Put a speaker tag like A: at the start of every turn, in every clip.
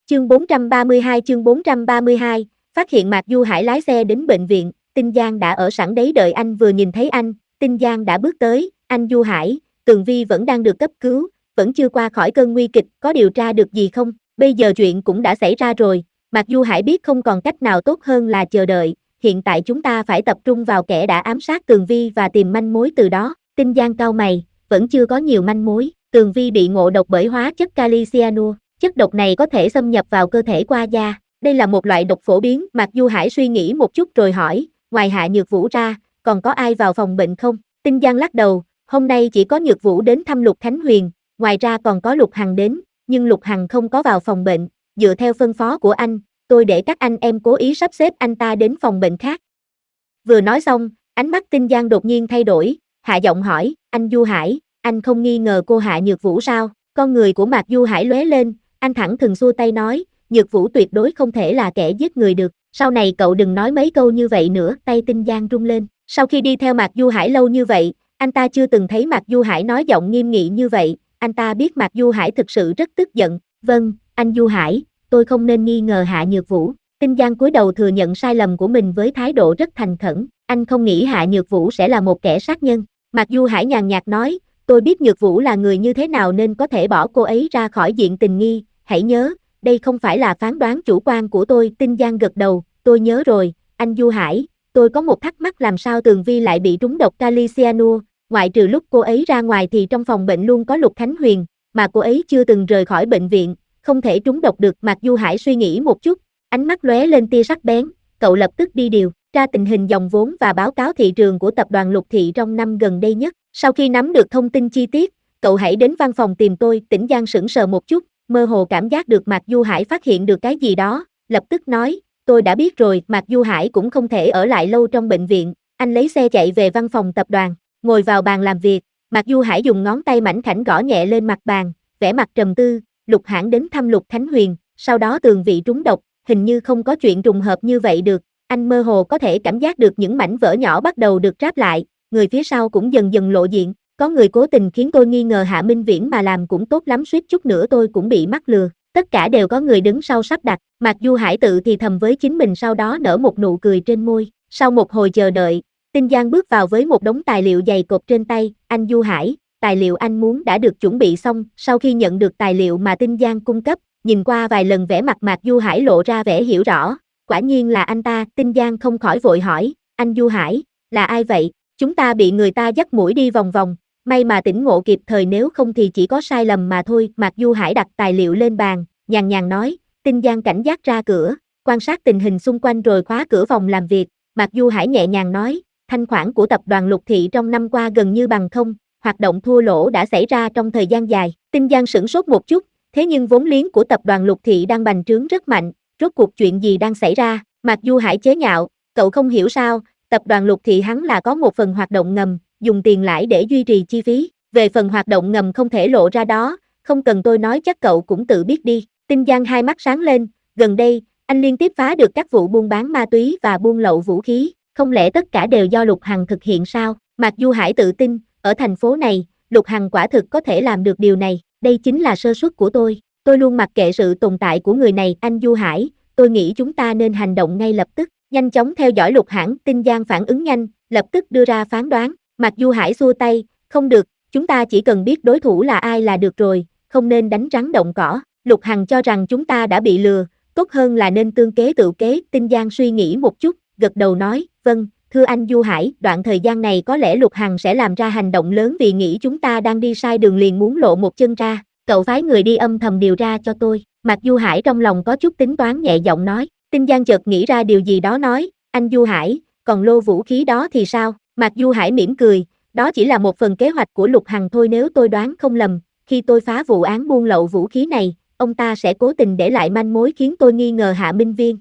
A: Chương 432, phát hiện Mạc Du Hải lái xe đến bệnh viện, Tinh Giang đã ở sẵn đấy đợi anh. Vừa nhìn thấy anh, Tinh Giang đã bước tới, anh Du Hải, Tường Vi vẫn đang được cấp cứu, vẫn chưa qua khỏi cơn nguy kịch, có điều tra được gì không? Bây giờ chuyện cũng đã xảy ra rồi, Mạc Du Hải biết không còn cách nào tốt hơn là chờ đợi, hiện tại chúng ta phải tập trung vào kẻ đã ám sát Tường Vi và tìm manh mối từ đó. Tinh Giang cau mày, vẫn chưa có nhiều manh mối, Tường Vi bị ngộ độc bởi hóa chất kali cyanua. Chất độc này có thể xâm nhập vào cơ thể qua da. Đây là một loại độc phổ biến. Mạc Du Hải suy nghĩ một chút rồi hỏi, ngoài Hạ Nhược Vũ ra, còn có ai vào phòng bệnh không? Tinh Giang lắc đầu, hôm nay chỉ có Nhược Vũ đến thăm Lục Khánh Huyền, ngoài ra còn có Lục Hằng đến, nhưng Lục Hằng không có vào phòng bệnh. Dựa theo phân phó của anh, tôi để các anh em cố ý sắp xếp anh ta đến phòng bệnh khác. Vừa nói xong, ánh mắt Tinh Giang đột nhiên thay đổi, hạ giọng hỏi, anh Du Hải, anh không nghi ngờ cô Hạ Nhược Vũ sao? Con người của Mạc Du Hải lóe lên, anh thẳng thừng xua tay nói, Nhược Vũ tuyệt đối không thể là kẻ giết người được, sau này cậu đừng nói mấy câu như vậy nữa. Tay Tinh Giang rung lên, sau khi đi theo Mạc Du Hải lâu như vậy, anh ta chưa từng thấy Mạc Du Hải nói giọng nghiêm nghị như vậy, anh ta biết Mạc Du Hải thực sự rất tức giận. Vâng, anh Du Hải, tôi không nên nghi ngờ Hạ Nhược Vũ. Tinh Giang cúi đầu thừa nhận sai lầm của mình với thái độ rất thành khẩn, anh không nghĩ Hạ Nhược Vũ sẽ là một kẻ sát nhân. Mạc Du Hải nhàn nhạt nói, tôi biết Nhược Vũ là người như thế nào nên có thể bỏ cô ấy ra khỏi diện tình nghi, hãy nhớ, đây không phải là phán đoán chủ quan của tôi. Tinh Giang gật đầu, tôi nhớ rồi, anh Du Hải, tôi có một thắc mắc làm sao Tường Vi lại bị trúng độc kali cyanua, ngoại trừ lúc cô ấy ra ngoài thì trong phòng bệnh luôn có Lục Khánh Huyền, mà cô ấy chưa từng rời khỏi bệnh viện, không thể trúng độc được. Mạc Du Hải suy nghĩ một chút, ánh mắt lóe lên tia sắc bén, cậu lập tức đi điều tra tình hình dòng vốn và báo cáo thị trường của tập đoàn Lục Thị trong năm gần đây nhất. Sau khi nắm được thông tin chi tiết, cậu hãy đến văn phòng tìm tôi. Tĩnh Giang sững sờ một chút, mơ hồ cảm giác được Mạc Du Hải phát hiện được cái gì đó, lập tức nói, tôi đã biết rồi. Mạc Du Hải cũng không thể ở lại lâu trong bệnh viện, anh lấy xe chạy về văn phòng tập đoàn, ngồi vào bàn làm việc. Mạc Du Hải dùng ngón tay mảnh khảnh gõ nhẹ lên mặt bàn, vẻ mặt trầm tư. Lục Hãn đến thăm Lục Khánh Huyền, sau đó Tường Vi trúng độc, hình như không có chuyện trùng hợp như vậy được. Anh mơ hồ có thể cảm giác được những mảnh vỡ nhỏ bắt đầu được ráp lại, người phía sau cũng dần dần lộ diện, có người cố tình khiến tôi nghi ngờ Hạ Minh Viễn mà làm cũng tốt lắm, suýt chút nữa tôi cũng bị mắc lừa, tất cả đều có người đứng sau sắp đặt. Mạc Du Hải tự thì thầm với chính mình, sau đó nở một nụ cười trên môi. Sau một hồi chờ đợi, Tinh Giang bước vào với một đống tài liệu dày cộp trên tay, anh Du Hải, tài liệu anh muốn đã được chuẩn bị xong. Sau khi nhận được tài liệu mà Tinh Giang cung cấp, nhìn qua vài lần vẻ mặt Mạc Du Hải lộ ra vẻ hiểu rõ, quả nhiên là anh ta. Tinh Giang không khỏi vội hỏi, anh Du Hải, là ai vậy? Chúng ta bị người ta dắt mũi đi vòng vòng, may mà tỉnh ngộ kịp thời, nếu không thì chỉ có sai lầm mà thôi. Mạc Du Hải đặt tài liệu lên bàn, nhàn nhàn nói. Tinh Giang cảnh giác ra cửa, quan sát tình hình xung quanh rồi khóa cửa phòng làm việc. Mạc Du Hải nhẹ nhàng nói, thanh khoản của tập đoàn Lục Thị trong năm qua gần như bằng không, hoạt động thua lỗ đã xảy ra trong thời gian dài. Tinh Giang sửng sốt một chút, thế nhưng vốn liếng của tập đoàn Lục Thị đang bành trướng rất mạnh, rốt cuộc chuyện gì đang xảy ra? Mạc Du Hải chế nhạo, cậu không hiểu sao, tập đoàn Lục Thị hắn là có một phần hoạt động ngầm, dùng tiền lãi để duy trì chi phí, về phần hoạt động ngầm không thể lộ ra đó, không cần tôi nói chắc cậu cũng tự biết đi. Tinh Giang hai mắt sáng lên, gần đây, anh liên tiếp phá được các vụ buôn bán ma túy và buôn lậu vũ khí, không lẽ tất cả đều do Lục Hằng thực hiện sao? Mạc Du Hải tự tin, ở thành phố này, Lục Hằng quả thực có thể làm được điều này, đây chính là sơ suất của tôi luôn mặc kệ sự tồn tại của người này. Anh Du Hải, tôi nghĩ chúng ta nên hành động ngay lập tức, nhanh chóng theo dõi Lục Hãn. Tinh Giang phản ứng nhanh, lập tức đưa ra phán đoán. Mạc Du Hải xua tay, không được, chúng ta chỉ cần biết đối thủ là ai là được rồi, không nên đánh rắn động cỏ. Lục Hằng cho rằng chúng ta đã bị lừa, tốt hơn là nên tương kế tự kế. Tinh Giang suy nghĩ một chút, gật đầu nói, vâng, thưa anh Du Hải, đoạn thời gian này có lẽ Lục Hằng sẽ làm ra hành động lớn vì nghĩ chúng ta đang đi sai đường liền muốn lộ một chân ra, cậu phái người đi âm thầm điều tra cho tôi. Mạc Du Hải trong lòng có chút tính toán, nhẹ giọng nói. Tinh Giang chợt nghĩ ra điều gì đó nói, anh Du Hải, còn lô vũ khí đó thì sao? Mạc Du Hải mỉm cười, đó chỉ là một phần kế hoạch của Lục Hằng thôi, nếu tôi đoán không lầm, khi tôi phá vụ án buôn lậu vũ khí này, ông ta sẽ cố tình để lại manh mối khiến tôi nghi ngờ Hạ Minh Viên.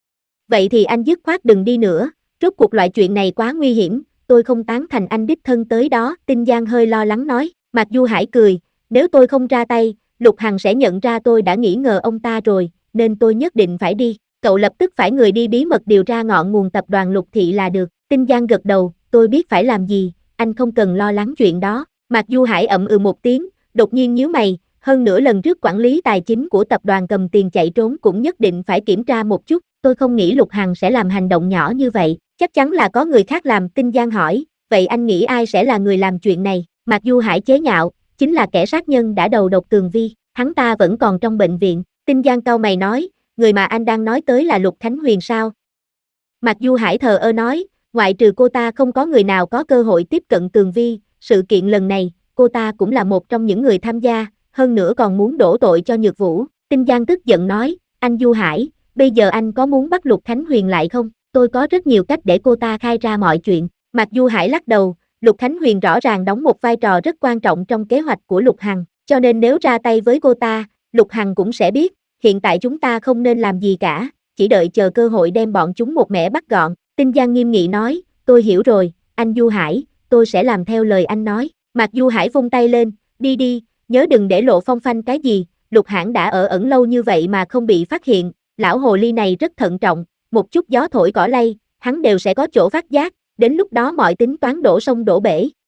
A: Vậy thì anh dứt khoát đừng đi nữa, rốt cuộc loại chuyện này quá nguy hiểm, tôi không tán thành anh đích thân tới đó. Tinh Giang hơi lo lắng nói. Mạc Du Hải cười, nếu tôi không ra tay, Lục Hằng sẽ nhận ra tôi đã nghi ngờ ông ta rồi, nên tôi nhất định phải đi. Cậu lập tức phải người đi bí mật điều tra ngọn nguồn tập đoàn Lục Thị là được. Tinh Giang gật đầu, tôi biết phải làm gì, anh không cần lo lắng chuyện đó. Mạc Du Hải ậm ừ một tiếng, đột nhiên nhíu mày, hơn nữa lần trước quản lý tài chính của tập đoàn cầm tiền chạy trốn cũng nhất định phải kiểm tra một chút, tôi không nghĩ Lục Hằng sẽ làm hành động nhỏ như vậy, chắc chắn là có người khác làm. Tinh Giang hỏi, vậy anh nghĩ ai sẽ là người làm chuyện này? Mạc Du Hải chế nhạo, chính là kẻ sát nhân đã đầu độc Tường Vi, hắn ta vẫn còn trong bệnh viện. Tinh Giang cau mày nói, người mà anh đang nói tới là Lục Khánh Huyền sao? Mạc Du Hải thờ ơ nói, ngoại trừ cô ta không có người nào có cơ hội tiếp cận Tường Vi, sự kiện lần này, cô ta cũng là một trong những người tham gia, hơn nữa còn muốn đổ tội cho Nhược Vũ. Tinh Giang tức giận nói, anh Du Hải, bây giờ anh có muốn bắt Lục Khánh Huyền lại không? Tôi có rất nhiều cách để cô ta khai ra mọi chuyện. Mạc Du Hải lắc đầu, Lục Khánh Huyền rõ ràng đóng một vai trò rất quan trọng trong kế hoạch của Lục Hằng, cho nên nếu ra tay với cô ta, Lục Hằng cũng sẽ biết, hiện tại chúng ta không nên làm gì cả, chỉ đợi chờ cơ hội đem bọn chúng một mẻ bắt gọn. Tinh Giang nghiêm nghị nói, tôi hiểu rồi, anh Du Hải, tôi sẽ làm theo lời anh nói. Mạc Du Hải vung tay lên, đi đi, nhớ đừng để lộ phong phanh cái gì, Lục Hãn đã ở ẩn lâu như vậy mà không bị phát hiện, lão hồ ly này rất thận trọng, một chút gió thổi cỏ lay, hắn đều sẽ có chỗ phát giác, đến lúc đó mọi tính toán đổ sông đổ bể.